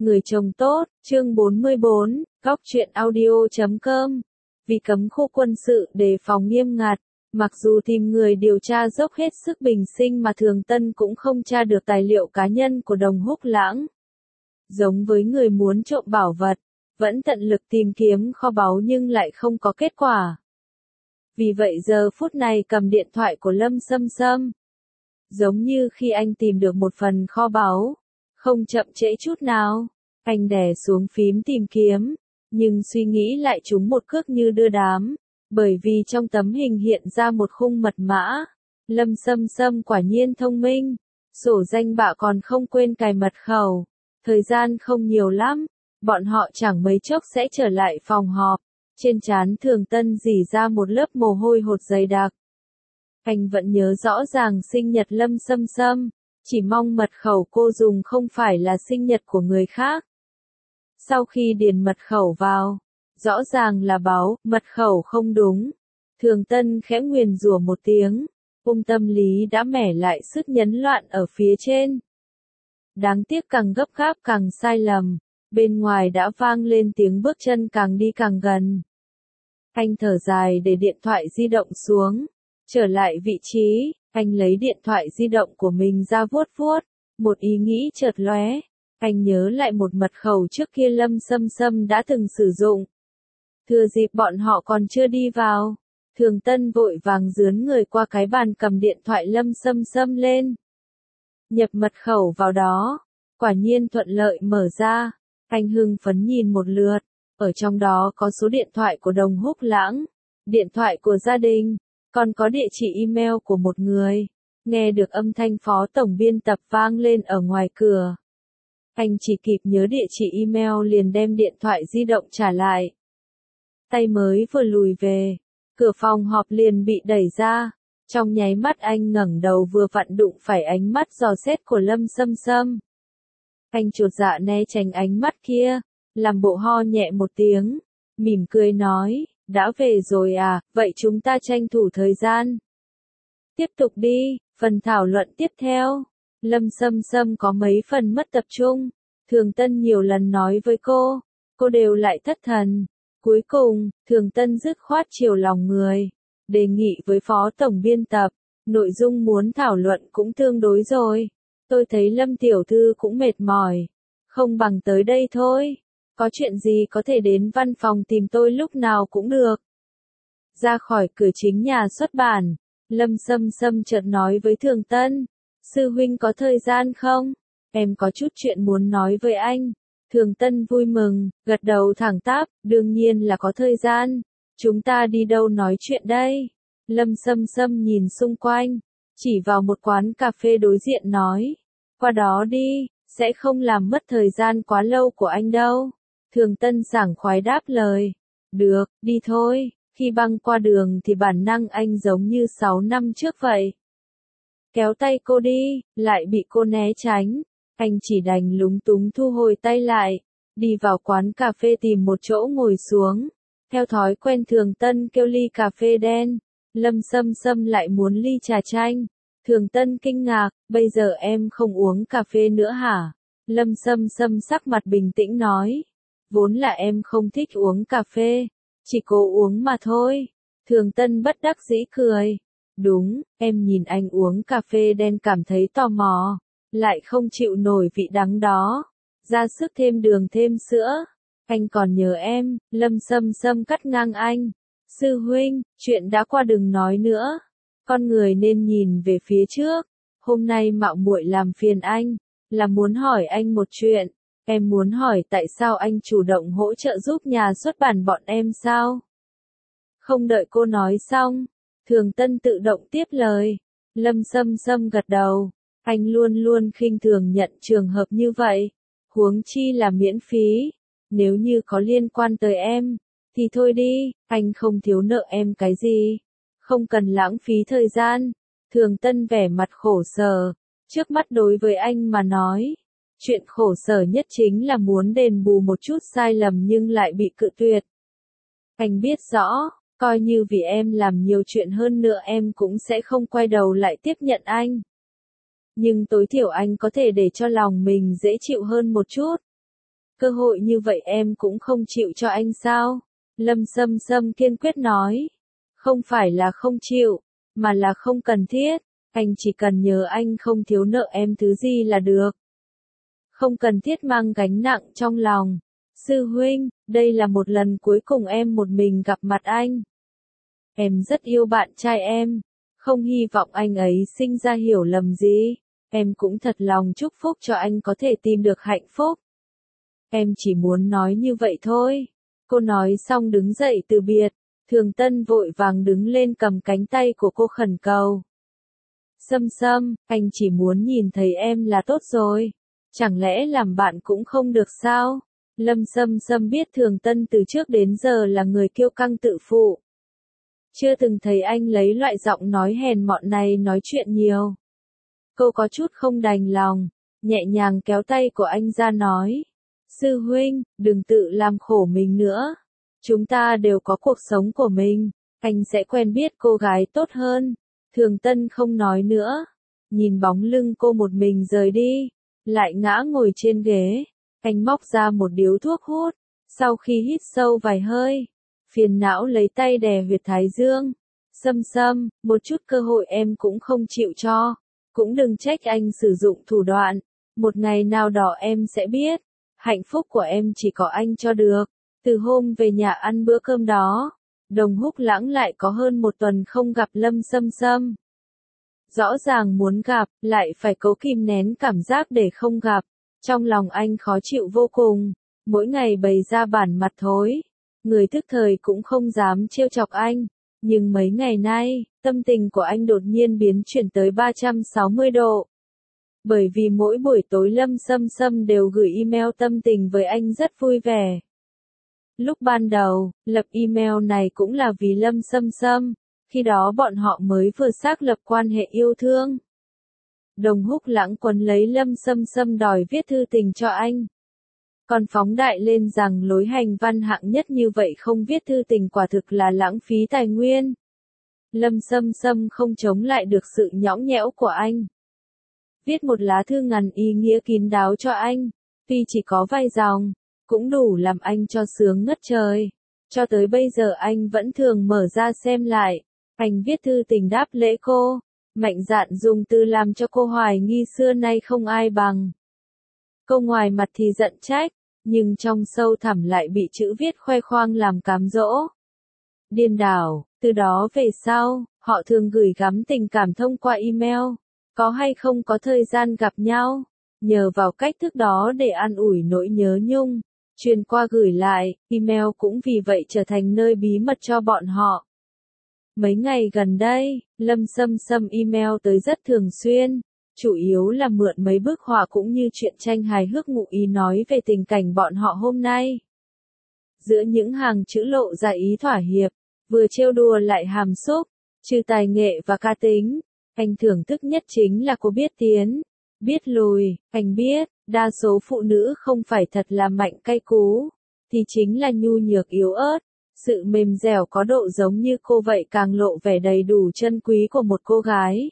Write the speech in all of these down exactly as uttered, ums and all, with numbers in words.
Người chồng tốt, chương bốn mươi bốn, góc truyện audio chấm com. Vì cấm khu quân sự đề phòng nghiêm ngặt, mặc dù tìm người điều tra dốc hết sức bình sinh mà Thường Tân cũng không tra được tài liệu cá nhân của Đồng Húc Lãng. Giống với người muốn trộm bảo vật, vẫn tận lực tìm kiếm kho báu nhưng lại không có kết quả. Vì vậy giờ phút này cầm điện thoại của Lâm Sâm Sâm. Giống như khi anh tìm được một phần kho báu, không chậm trễ chút nào, anh đè xuống phím tìm kiếm, nhưng suy nghĩ lại trúng một cước như đưa đám, bởi vì trong tấm hình hiện ra một khung mật mã. Lâm Sâm Sâm quả nhiên thông minh, sổ danh bạ còn không quên cài mật khẩu. Thời gian không nhiều lắm, bọn họ chẳng mấy chốc sẽ trở lại phòng họp. Trên trán Thường Tân rỉ ra một lớp mồ hôi hột dày đặc. Anh vẫn nhớ rõ ràng sinh nhật Lâm Sâm Sâm, chỉ mong mật khẩu cô dùng không phải là sinh nhật của người khác. Sau khi điền mật khẩu vào, rõ ràng là báo mật khẩu không đúng. Thường Tân khẽ nguyền rủa một tiếng, ung tâm lý đã mẻ lại sức nhấn loạn ở phía trên. Đáng tiếc càng gấp gáp càng sai lầm, bên ngoài đã vang lên tiếng bước chân càng đi càng gần. Anh thở dài để điện thoại di động xuống, trở lại vị trí, anh lấy điện thoại di động của mình ra vuốt vuốt, một ý nghĩ chợt lóe, anh nhớ lại một mật khẩu trước kia Lâm Sâm Sâm đã từng sử dụng. Thừa dịp bọn họ còn chưa đi vào, Thường Tân vội vàng dướn người qua cái bàn cầm điện thoại Lâm Sâm Sâm lên. Nhập mật khẩu vào đó, quả nhiên thuận lợi mở ra, anh hưng phấn nhìn một lượt, ở trong đó có số điện thoại của Đồng Húc Lãng, điện thoại của gia đình, còn có địa chỉ email của một người. Nghe được âm thanh phó tổng biên tập vang lên ở ngoài cửa. Anh chỉ kịp nhớ địa chỉ email liền đem điện thoại di động trả lại. Tay mới vừa lùi về, cửa phòng họp liền bị đẩy ra. Trong nháy mắt anh ngẩng đầu vừa vặn đụng phải ánh mắt dò xét của Lâm Sâm Sâm. Anh chột dạ né tránh ánh mắt kia, làm bộ ho nhẹ một tiếng, mỉm cười nói, đã về rồi à, vậy chúng ta tranh thủ thời gian. Tiếp tục đi, phần thảo luận tiếp theo. Lâm Sâm Sâm có mấy phần mất tập trung, Thường Tân nhiều lần nói với cô, cô đều lại thất thần. Cuối cùng, Thường Tân dứt khoát chiều lòng người, đề nghị với phó tổng biên tập, nội dung muốn thảo luận cũng tương đối rồi. Tôi thấy Lâm tiểu thư cũng mệt mỏi, không bằng tới đây thôi. Có chuyện gì có thể đến văn phòng tìm tôi lúc nào cũng được. Ra khỏi cửa chính nhà xuất bản, Lâm Sâm Sâm chợt nói với Thường Tân, sư huynh có thời gian không? Em có chút chuyện muốn nói với anh. Thường Tân vui mừng, gật đầu thẳng tắp, đương nhiên là có thời gian. Chúng ta đi đâu nói chuyện đây? Lâm Sâm Sâm nhìn xung quanh, chỉ vào một quán cà phê đối diện nói, qua đó đi, sẽ không làm mất thời gian quá lâu của anh đâu. Thường Tân sảng khoái đáp lời, được, đi thôi. Khi băng qua đường thì bản năng anh giống như sáu năm trước vậy. Kéo tay cô đi, lại bị cô né tránh. Anh chỉ đành lúng túng thu hồi tay lại, đi vào quán cà phê tìm một chỗ ngồi xuống. Theo thói quen Thường Tân kêu ly cà phê đen, Lâm Sâm Sâm lại muốn ly trà chanh. Thường Tân kinh ngạc, bây giờ em không uống cà phê nữa hả? Lâm Sâm Sâm sắc mặt bình tĩnh nói, vốn là em không thích uống cà phê, chỉ cố uống mà thôi. Thường Tân bất đắc dĩ cười, đúng, em nhìn anh uống cà phê đen cảm thấy tò mò, lại không chịu nổi vị đắng đó, ra sức thêm đường thêm sữa. Anh còn nhớ em. Lâm Sâm Sâm cắt ngang anh, sư huynh, chuyện đã qua đừng nói nữa, con người nên nhìn về phía trước. Hôm nay mạo muội làm phiền anh, là muốn hỏi anh một chuyện. Em muốn hỏi tại sao anh chủ động hỗ trợ giúp nhà xuất bản bọn em sao? Không đợi cô nói xong, Thường Tân tự động tiếp lời. Lâm Sâm Sâm gật đầu, anh luôn luôn khinh thường nhận trường hợp như vậy, huống chi là miễn phí. Nếu như có liên quan tới em, thì thôi đi, anh không thiếu nợ em cái gì, không cần lãng phí thời gian. Thường Tân vẻ mặt khổ sở, trước mắt đối với anh mà nói, chuyện khổ sở nhất chính là muốn đền bù một chút sai lầm nhưng lại bị cự tuyệt. Anh biết rõ, coi như vì em làm nhiều chuyện hơn nữa em cũng sẽ không quay đầu lại tiếp nhận anh. Nhưng tối thiểu anh có thể để cho lòng mình dễ chịu hơn một chút. Cơ hội như vậy em cũng không chịu cho anh sao? Lâm Sâm Sâm kiên quyết nói. Không phải là không chịu, mà là không cần thiết. Anh chỉ cần nhớ anh không thiếu nợ em thứ gì là được. Không cần thiết mang gánh nặng trong lòng. Sư huynh, đây là một lần cuối cùng em một mình gặp mặt anh. Em rất yêu bạn trai em. Không hy vọng anh ấy sinh ra hiểu lầm gì. Em cũng thật lòng chúc phúc cho anh có thể tìm được hạnh phúc. Em chỉ muốn nói như vậy thôi. Cô nói xong đứng dậy từ biệt. Thường Tân vội vàng đứng lên cầm cánh tay của cô khẩn cầu. Sâm Sâm, anh chỉ muốn nhìn thấy em là tốt rồi. Chẳng lẽ làm bạn cũng không được sao? Lâm Sâm Sâm biết Thường Tân từ trước đến giờ là người kiêu căng tự phụ. Chưa từng thấy anh lấy loại giọng nói hèn mọn này nói chuyện nhiều. Cô có chút không đành lòng, nhẹ nhàng kéo tay của anh ra nói. Sư huynh, đừng tự làm khổ mình nữa. Chúng ta đều có cuộc sống của mình, anh sẽ quen biết cô gái tốt hơn. Thường Tân không nói nữa, nhìn bóng lưng cô một mình rời đi, lại ngã ngồi trên ghế. Anh móc ra một điếu thuốc hút, sau khi hít sâu vài hơi, phiền não lấy tay đè huyệt thái dương. Sâm Sâm, một chút cơ hội em cũng không chịu cho, cũng đừng trách anh sử dụng thủ đoạn. Một ngày nào đó em sẽ biết, hạnh phúc của em chỉ có anh cho được. Từ hôm về nhà ăn bữa cơm đó, Đồng Húc Lãng lại có hơn một tuần không gặp Lâm Sâm Sâm. Rõ ràng muốn gặp, lại phải cố kìm nén cảm giác để không gặp. Trong lòng anh khó chịu vô cùng, mỗi ngày bày ra bản mặt thối. Người thức thời cũng không dám trêu chọc anh. Nhưng mấy ngày nay, tâm tình của anh đột nhiên biến chuyển tới ba trăm sáu mươi độ. Bởi vì mỗi buổi tối Lâm Sâm Sâm đều gửi email tâm tình với anh rất vui vẻ. Lúc ban đầu, lập email này cũng là vì Lâm Sâm Sâm, khi đó bọn họ mới vừa xác lập quan hệ yêu thương. Đồng Húc Lãng quấn lấy Lâm Sâm Sâm đòi viết thư tình cho anh. Còn phóng đại lên rằng lối hành văn hạng nhất như vậy không viết thư tình quả thực là lãng phí tài nguyên. Lâm Sâm Sâm không chống lại được sự nhõng nhẽo của anh. Viết một lá thư ngắn ý nghĩa kín đáo cho anh, tuy chỉ có vài dòng, cũng đủ làm anh cho sướng ngất trời. Cho tới bây giờ anh vẫn thường mở ra xem lại. Anh viết thư tình đáp lễ cô, mạnh dạn dùng từ làm cho cô hoài nghi xưa nay không ai bằng. Cô ngoài mặt thì giận trách, nhưng trong sâu thẳm lại bị chữ viết khoe khoang làm cám dỗ. Điên đảo, từ đó về sau, họ thường gửi gắm tình cảm thông qua email, có hay không có thời gian gặp nhau, nhờ vào cách thức đó để an ủi nỗi nhớ nhung, truyền qua gửi lại, email cũng vì vậy trở thành nơi bí mật cho bọn họ. Mấy ngày gần đây, Lâm Sâm Sâm email tới rất thường xuyên, chủ yếu là mượn mấy bức họa cũng như truyện tranh hài hước ngụ ý nói về tình cảnh bọn họ hôm nay. Giữa những hàng chữ lộ ra ý thỏa hiệp, vừa trêu đùa lại hàm xúc, trừ tài nghệ và ca tính, anh thưởng thức nhất chính là cô biết tiến, biết lùi. Anh biết, đa số phụ nữ không phải thật là mạnh cay cú, thì chính là nhu nhược yếu ớt. Sự mềm dẻo có độ giống như cô vậy càng lộ vẻ đầy đủ chân quý của một cô gái.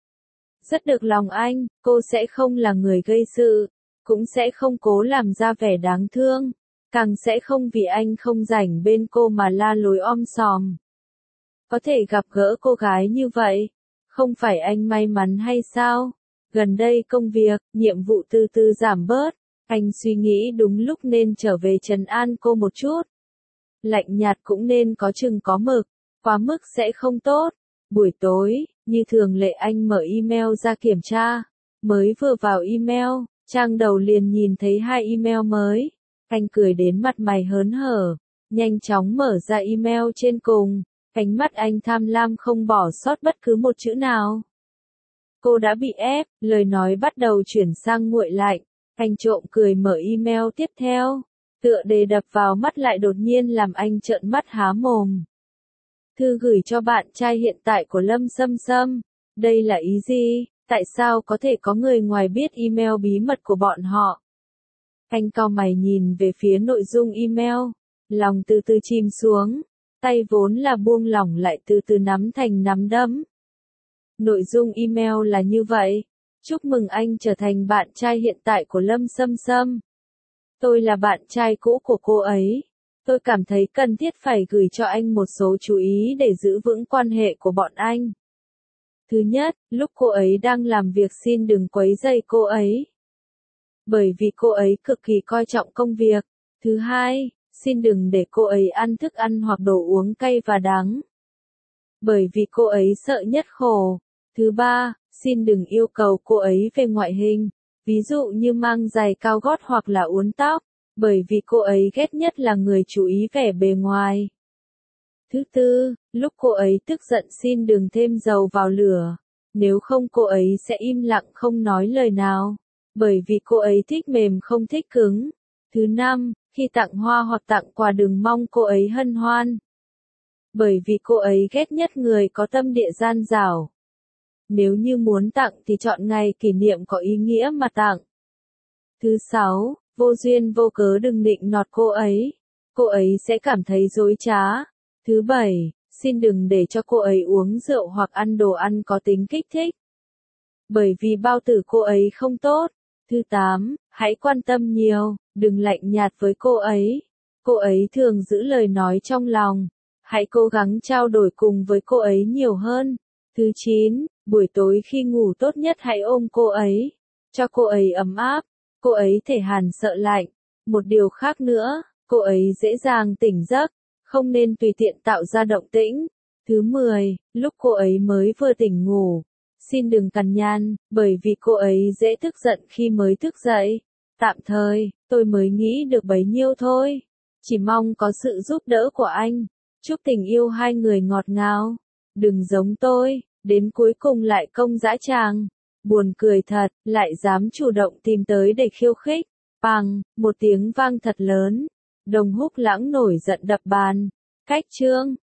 Rất được lòng anh, cô sẽ không là người gây sự, cũng sẽ không cố làm ra vẻ đáng thương, càng sẽ không vì anh không rảnh bên cô mà la lối om sòm. Có thể gặp gỡ cô gái như vậy, không phải anh may mắn hay sao? Gần đây công việc, nhiệm vụ từ từ giảm bớt, anh suy nghĩ đúng lúc nên trở về trấn an cô một chút. Lạnh nhạt cũng nên có chừng có mực, quá mức sẽ không tốt. Buổi tối, như thường lệ anh mở email ra kiểm tra, mới vừa vào email, trang đầu liền nhìn thấy hai email mới. Anh cười đến mặt mày hớn hở, nhanh chóng mở ra email trên cùng, ánh mắt anh tham lam không bỏ sót bất cứ một chữ nào. Cô đã bị ép, lời nói bắt đầu chuyển sang nguội lạnh, anh trộm cười mở email tiếp theo. Tựa đề đập vào mắt lại đột nhiên làm anh trợn mắt há mồm. Thư gửi cho bạn trai hiện tại của Lâm Sâm Sâm. Đây là ý gì? Tại sao có thể có người ngoài biết email bí mật của bọn họ? Anh cau mày nhìn về phía nội dung email. Lòng từ từ chìm xuống. Tay vốn là buông lỏng lại từ từ nắm thành nắm đấm. Nội dung email là như vậy. Chúc mừng anh trở thành bạn trai hiện tại của Lâm Sâm Sâm. Tôi là bạn trai cũ của cô ấy. Tôi cảm thấy cần thiết phải gửi cho anh một số chú ý để giữ vững quan hệ của bọn anh. Thứ nhất, lúc cô ấy đang làm việc xin đừng quấy rầy cô ấy. Bởi vì cô ấy cực kỳ coi trọng công việc. Thứ hai, xin đừng để cô ấy ăn thức ăn hoặc đồ uống cay và đắng. Bởi vì cô ấy sợ nhất khổ. Thứ ba, xin đừng yêu cầu cô ấy về ngoại hình. Ví dụ như mang giày cao gót hoặc là uốn tóc. Bởi vì cô ấy ghét nhất là người chú ý vẻ bề ngoài. Thứ tư, lúc cô ấy tức giận xin đừng thêm dầu vào lửa. Nếu không cô ấy sẽ im lặng không nói lời nào. Bởi vì cô ấy thích mềm không thích cứng. Thứ năm, khi tặng hoa hoặc tặng quà đừng mong cô ấy hân hoan. Bởi vì cô ấy ghét nhất người có tâm địa gian dảo. Nếu như muốn tặng thì chọn ngày kỷ niệm có ý nghĩa mà tặng. Thứ sáu, vô duyên vô cớ đừng nịnh nọt cô ấy. Cô ấy sẽ cảm thấy dối trá. Thứ bảy, xin đừng để cho cô ấy uống rượu hoặc ăn đồ ăn có tính kích thích. Bởi vì bao tử cô ấy không tốt. Thứ tám, hãy quan tâm nhiều, đừng lạnh nhạt với cô ấy. Cô ấy thường giữ lời nói trong lòng. Hãy cố gắng trao đổi cùng với cô ấy nhiều hơn. Thứ chín, buổi tối khi ngủ tốt nhất hãy ôm cô ấy. Cho cô ấy ấm áp. Cô ấy thể hàn sợ lạnh. Một điều khác nữa, cô ấy dễ dàng tỉnh giấc. Không nên tùy tiện tạo ra động tĩnh. Thứ mười, lúc cô ấy mới vừa tỉnh ngủ. Xin đừng cằn nhằn, bởi vì cô ấy dễ tức giận khi mới thức dậy. Tạm thời, tôi mới nghĩ được bấy nhiêu thôi. Chỉ mong có sự giúp đỡ của anh. Chúc tình yêu hai người ngọt ngào. Đừng giống tôi, đến cuối cùng lại công dã tràng. Buồn cười thật, lại dám chủ động tìm tới để khiêu khích. Bằng, một tiếng vang thật lớn. Đồng Húc Lãng nổi giận đập bàn. Cách chương